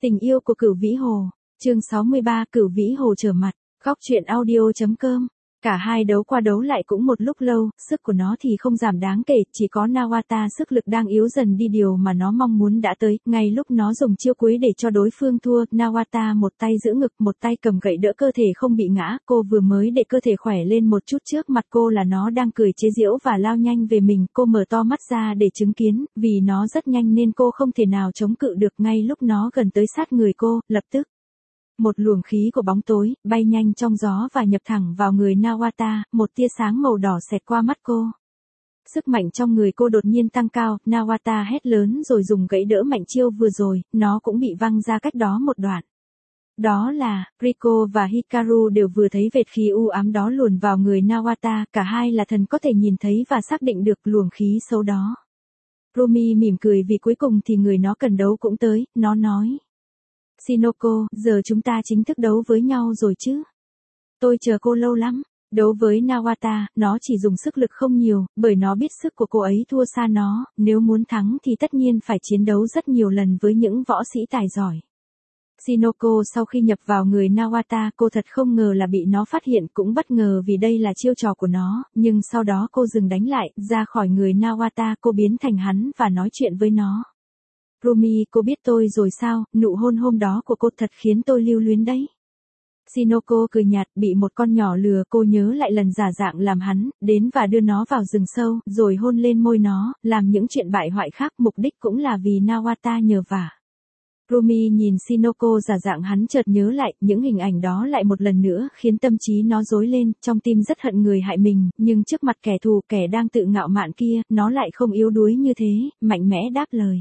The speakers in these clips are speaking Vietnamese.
Tình yêu của Cửu Vĩ Hồ, chương 63 Cửu Vĩ Hồ trở mặt, góc truyện audio.com. Cả hai đấu qua đấu lại cũng một lúc lâu, sức của nó thì không giảm đáng kể, chỉ có Nawata sức lực đang yếu dần đi, điều mà nó mong muốn đã tới. Ngay lúc nó dùng chiêu cuối để cho đối phương thua, Nawata một tay giữ ngực, một tay cầm gậy đỡ cơ thể không bị ngã. Cô vừa mới để cơ thể khỏe lên một chút, trước mặt cô là nó đang cười chế giễu và lao nhanh về mình. Cô mở to mắt ra để chứng kiến, vì nó rất nhanh nên cô không thể nào chống cự được. Ngay lúc nó gần tới sát người cô, lập tức một luồng khí của bóng tối, bay nhanh trong gió và nhập thẳng vào người Nawata, một tia sáng màu đỏ xẹt qua mắt cô. Sức mạnh trong người cô đột nhiên tăng cao, Nawata hét lớn rồi dùng gậy đỡ mạnh chiêu vừa rồi, nó cũng bị văng ra cách đó một đoạn. Đó là, Rico và Hikaru đều vừa thấy vệt khí u ám đó luồn vào người Nawata, cả hai là thần có thể nhìn thấy và xác định được luồng khí xấu đó. Rumi mỉm cười vì cuối cùng thì người nó cần đấu cũng tới, nó nói. Shinoko, giờ chúng ta chính thức đấu với nhau rồi chứ? Tôi chờ cô lâu lắm. Đấu với Nawata, nó chỉ dùng sức lực không nhiều, bởi nó biết sức của cô ấy thua xa nó, nếu muốn thắng thì tất nhiên phải chiến đấu rất nhiều lần với những võ sĩ tài giỏi. Shinoko sau khi nhập vào người Nawata, cô thật không ngờ là bị nó phát hiện, cũng bất ngờ vì đây là chiêu trò của nó, nhưng sau đó cô dừng đánh lại, ra khỏi người Nawata, cô biến thành hắn và nói chuyện với nó. Rumi, cô biết tôi rồi sao, nụ hôn hôm đó của cô thật khiến tôi lưu luyến đấy. Shinoko cười nhạt, bị một con nhỏ lừa. Cô nhớ lại lần giả dạng làm hắn, đến và đưa nó vào rừng sâu, rồi hôn lên môi nó, làm những chuyện bại hoại khác, mục đích cũng là vì Nawata nhờ vả. Rumi nhìn Shinoko giả dạng, hắn chợt nhớ lại, những hình ảnh đó lại một lần nữa khiến tâm trí nó rối lên, trong tim rất hận người hại mình, nhưng trước mặt kẻ thù, kẻ đang tự ngạo mạn kia, nó lại không yếu đuối như thế, mạnh mẽ đáp lời.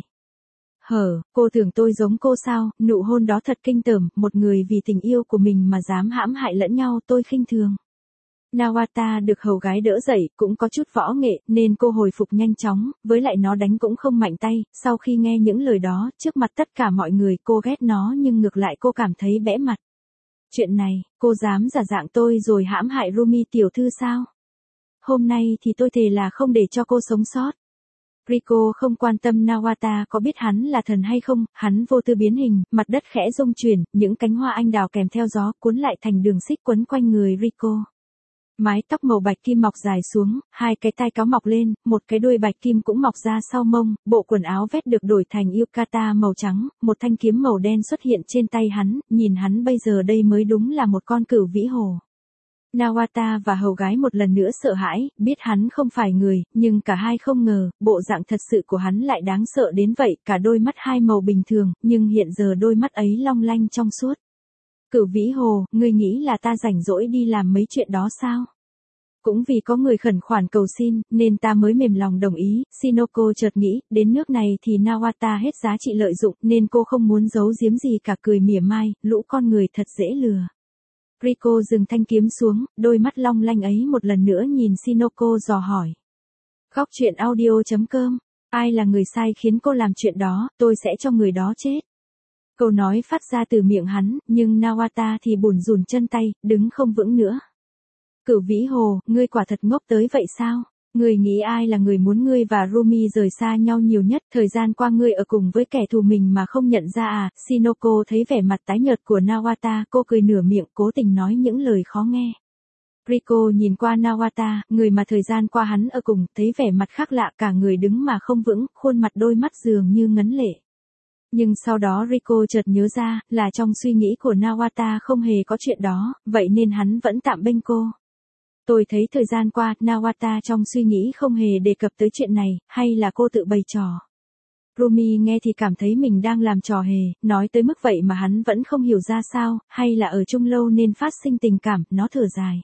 Cô tưởng tôi giống cô sao, nụ hôn đó thật kinh tởm, một người vì tình yêu của mình mà dám hãm hại lẫn nhau, tôi khinh thường. Nawata được hầu gái đỡ dậy, cũng có chút võ nghệ, nên cô hồi phục nhanh chóng, với lại nó đánh cũng không mạnh tay. Sau khi nghe những lời đó, trước mặt tất cả mọi người, cô ghét nó nhưng ngược lại cô cảm thấy bẽ mặt. Chuyện này, cô dám giả dạng tôi rồi hãm hại Rumi tiểu thư sao? Hôm nay thì tôi thề là không để cho cô sống sót. Rico không quan tâm Nawata có biết hắn là thần hay không, hắn vô tư biến hình, mặt đất khẽ rung chuyển, những cánh hoa anh đào kèm theo gió cuốn lại thành đường xích quấn quanh người Rico. Mái tóc màu bạch kim mọc dài xuống, hai cái tai cáo mọc lên, một cái đuôi bạch kim cũng mọc ra sau mông, bộ quần áo vest được đổi thành yukata màu trắng, một thanh kiếm màu đen xuất hiện trên tay hắn, nhìn hắn bây giờ đây mới đúng là một con cửu vĩ hồ. Nawata và hầu gái một lần nữa sợ hãi, biết hắn không phải người, nhưng cả hai không ngờ, bộ dạng thật sự của hắn lại đáng sợ đến vậy, cả đôi mắt hai màu bình thường, nhưng hiện giờ đôi mắt ấy long lanh trong suốt. Cửu vĩ hồ, ngươi nghĩ là ta rảnh rỗi đi làm mấy chuyện đó sao? Cũng vì có người khẩn khoản cầu xin, nên ta mới mềm lòng đồng ý. Shinoko chợt nghĩ, đến nước này thì Nawata hết giá trị lợi dụng, nên cô không muốn giấu giếm gì cả, cười mỉa mai, lũ con người thật dễ lừa. Rico dừng thanh kiếm xuống, đôi mắt long lanh ấy một lần nữa nhìn Shinoko dò hỏi. Góc truyện audio.com, ai là người sai khiến cô làm chuyện đó, tôi sẽ cho người đó chết. Câu nói phát ra từ miệng hắn, nhưng Nawata thì bủn rủn chân tay, đứng không vững nữa. Cửu vĩ hồ, ngươi quả thật ngốc tới vậy sao? Ngươi nghĩ ai là người muốn ngươi và Rumi rời xa nhau nhiều nhất, thời gian qua ngươi ở cùng với kẻ thù mình mà không nhận ra à? Shinoko thấy vẻ mặt tái nhợt của Nawata, cô cười nửa miệng, cố tình nói những lời khó nghe. Rico nhìn qua Nawata, người mà thời gian qua hắn ở cùng, thấy vẻ mặt khác lạ, cả người đứng mà không vững, khuôn mặt đôi mắt dường như ngấn lệ. Nhưng sau đó Rico chợt nhớ ra, là trong suy nghĩ của Nawata không hề có chuyện đó, vậy nên hắn vẫn tạm bênh cô. Tôi thấy thời gian qua, Nawata trong suy nghĩ không hề đề cập tới chuyện này, hay là cô tự bày trò. Rumi nghe thì cảm thấy mình đang làm trò hề, nói tới mức vậy mà hắn vẫn không hiểu ra sao, hay là ở chung lâu nên phát sinh tình cảm, nó thở dài.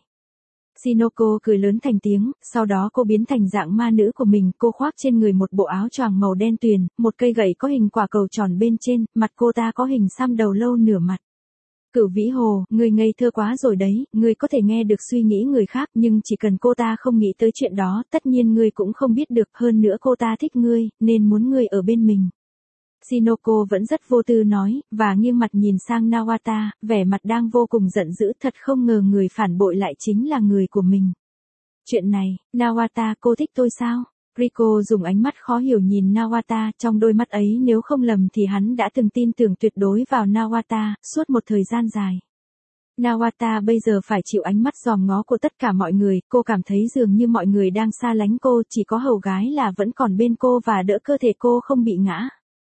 Shinoko cười lớn thành tiếng, sau đó cô biến thành dạng ma nữ của mình, cô khoác trên người một bộ áo choàng màu đen tuyền, một cây gậy có hình quả cầu tròn bên trên, mặt cô ta có hình xăm đầu lâu nửa mặt. Cửu vĩ hồ, ngươi ngây thơ quá rồi đấy, ngươi có thể nghe được suy nghĩ người khác, nhưng chỉ cần cô ta không nghĩ tới chuyện đó, tất nhiên ngươi cũng không biết được, hơn nữa cô ta thích ngươi, nên muốn ngươi ở bên mình. Shinoko vẫn rất vô tư nói, và nghiêng mặt nhìn sang Nawata, vẻ mặt đang vô cùng giận dữ, thật không ngờ người phản bội lại chính là người của mình. Chuyện này, Nawata, cô thích tôi sao? Rico dùng ánh mắt khó hiểu nhìn Nawata, trong đôi mắt ấy nếu không lầm thì hắn đã từng tin tưởng tuyệt đối vào Nawata, suốt một thời gian dài. Nawata bây giờ phải chịu ánh mắt dòm ngó của tất cả mọi người, cô cảm thấy dường như mọi người đang xa lánh cô, chỉ có hầu gái là vẫn còn bên cô và đỡ cơ thể cô không bị ngã.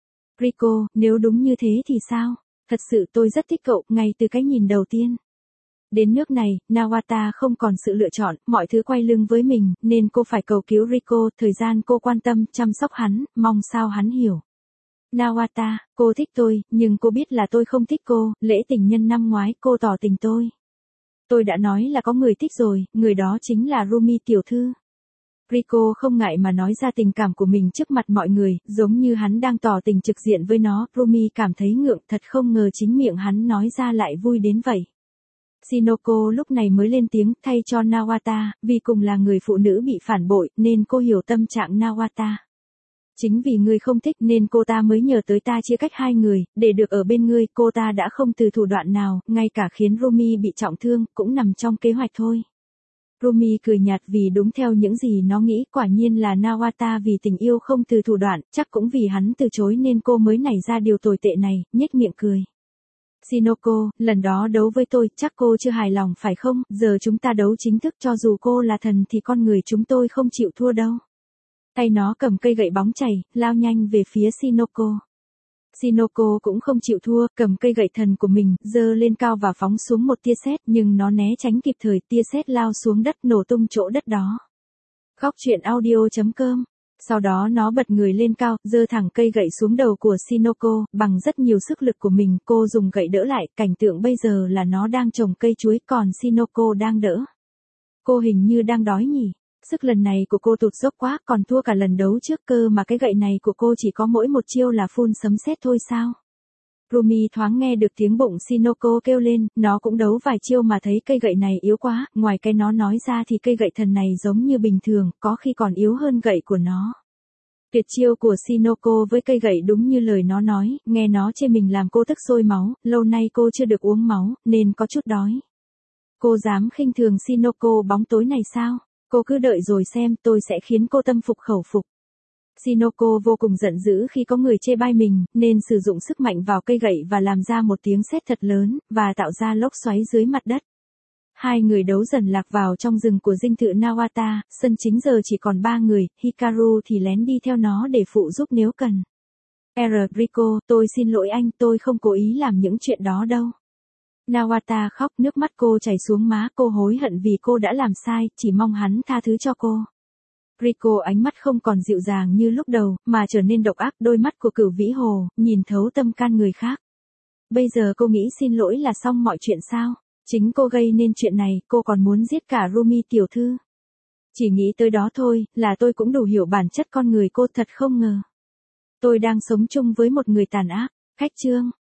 Rico, nếu đúng như thế thì sao? Thật sự tôi rất thích cậu, ngay từ cái nhìn đầu tiên. Đến nước này, Nawata không còn sự lựa chọn, mọi thứ quay lưng với mình, nên cô phải cầu cứu Rico, thời gian cô quan tâm, chăm sóc hắn, mong sao hắn hiểu. Nawata, cô thích tôi, nhưng cô biết là tôi không thích cô, lễ tình nhân năm ngoái cô tỏ tình tôi. Tôi đã nói là có người thích rồi, người đó chính là Rumi tiểu thư. Rico không ngại mà nói ra tình cảm của mình trước mặt mọi người, giống như hắn đang tỏ tình trực diện với nó, Rumi cảm thấy ngượng, thật không ngờ chính miệng hắn nói ra lại vui đến vậy. Shinoko lúc này mới lên tiếng thay cho Nawata, vì cùng là người phụ nữ bị phản bội, nên cô hiểu tâm trạng Nawata. Chính vì ngươi không thích nên cô ta mới nhờ tới ta chia cách hai người, để được ở bên ngươi, cô ta đã không từ thủ đoạn nào, ngay cả khiến Rumi bị trọng thương, cũng nằm trong kế hoạch thôi. Rumi cười nhạt vì đúng theo những gì nó nghĩ, quả nhiên là Nawata vì tình yêu không từ thủ đoạn, chắc cũng vì hắn từ chối nên cô mới nảy ra điều tồi tệ này, nhếch miệng cười. Shinoko, lần đó đấu với tôi, chắc cô chưa hài lòng phải không, giờ chúng ta đấu chính thức, cho dù cô là thần thì con người chúng tôi không chịu thua đâu. Tay nó cầm cây gậy bóng chảy, lao nhanh về phía Shinoko. Shinoko cũng không chịu thua, cầm cây gậy thần của mình, giơ lên cao và phóng xuống một tia sét, nhưng nó né tránh kịp thời, tia sét lao xuống đất nổ tung chỗ đất đó. Góc truyện audio.com. Sau đó nó bật người lên cao, giơ thẳng cây gậy xuống đầu của Shinoko, bằng rất nhiều sức lực của mình, cô dùng gậy đỡ lại, cảnh tượng bây giờ là nó đang trồng cây chuối, còn Shinoko đang đỡ. Cô hình như đang đói nhỉ? Sức lần này của cô tụt dốc quá, còn thua cả lần đấu trước cơ mà cái gậy này của cô chỉ có mỗi một chiêu là phun sấm sét thôi sao? Rumi thoáng nghe được tiếng bụng Shinoko kêu lên, nó cũng đấu vài chiêu mà thấy cây gậy này yếu quá, ngoài cái nó nói ra thì cây gậy thần này giống như bình thường, có khi còn yếu hơn gậy của nó. Tuyệt chiêu của Shinoko với cây gậy đúng như lời nó nói, nghe nó chê mình làm cô tức sôi máu, lâu nay cô chưa được uống máu, nên có chút đói. Cô dám khinh thường Shinoko bóng tối này sao? Cô cứ đợi rồi xem, tôi sẽ khiến cô tâm phục khẩu phục. Shinoko vô cùng giận dữ khi có người chê bai mình, nên sử dụng sức mạnh vào cây gậy và làm ra một tiếng sét thật lớn, và tạo ra lốc xoáy dưới mặt đất. Hai người đấu dần lạc vào trong rừng của dinh thự Nawata, sân chính giờ chỉ còn 3 người, Hikaru thì lén đi theo nó để phụ giúp nếu cần. Rico, tôi xin lỗi anh, tôi không cố ý làm những chuyện đó đâu. Nawata khóc, nước mắt cô chảy xuống má, cô hối hận vì cô đã làm sai, chỉ mong hắn tha thứ cho cô. Rico ánh mắt không còn dịu dàng như lúc đầu, mà trở nên độc ác, đôi mắt của Cửu Vĩ Hồ, nhìn thấu tâm can người khác. Bây giờ cô nghĩ xin lỗi là xong mọi chuyện sao? Chính cô gây nên chuyện này, cô còn muốn giết cả Rumi tiểu thư. Chỉ nghĩ tới đó thôi, là tôi cũng đủ hiểu bản chất con người cô, thật không ngờ. Tôi đang sống chung với một người tàn ác. Khách chương.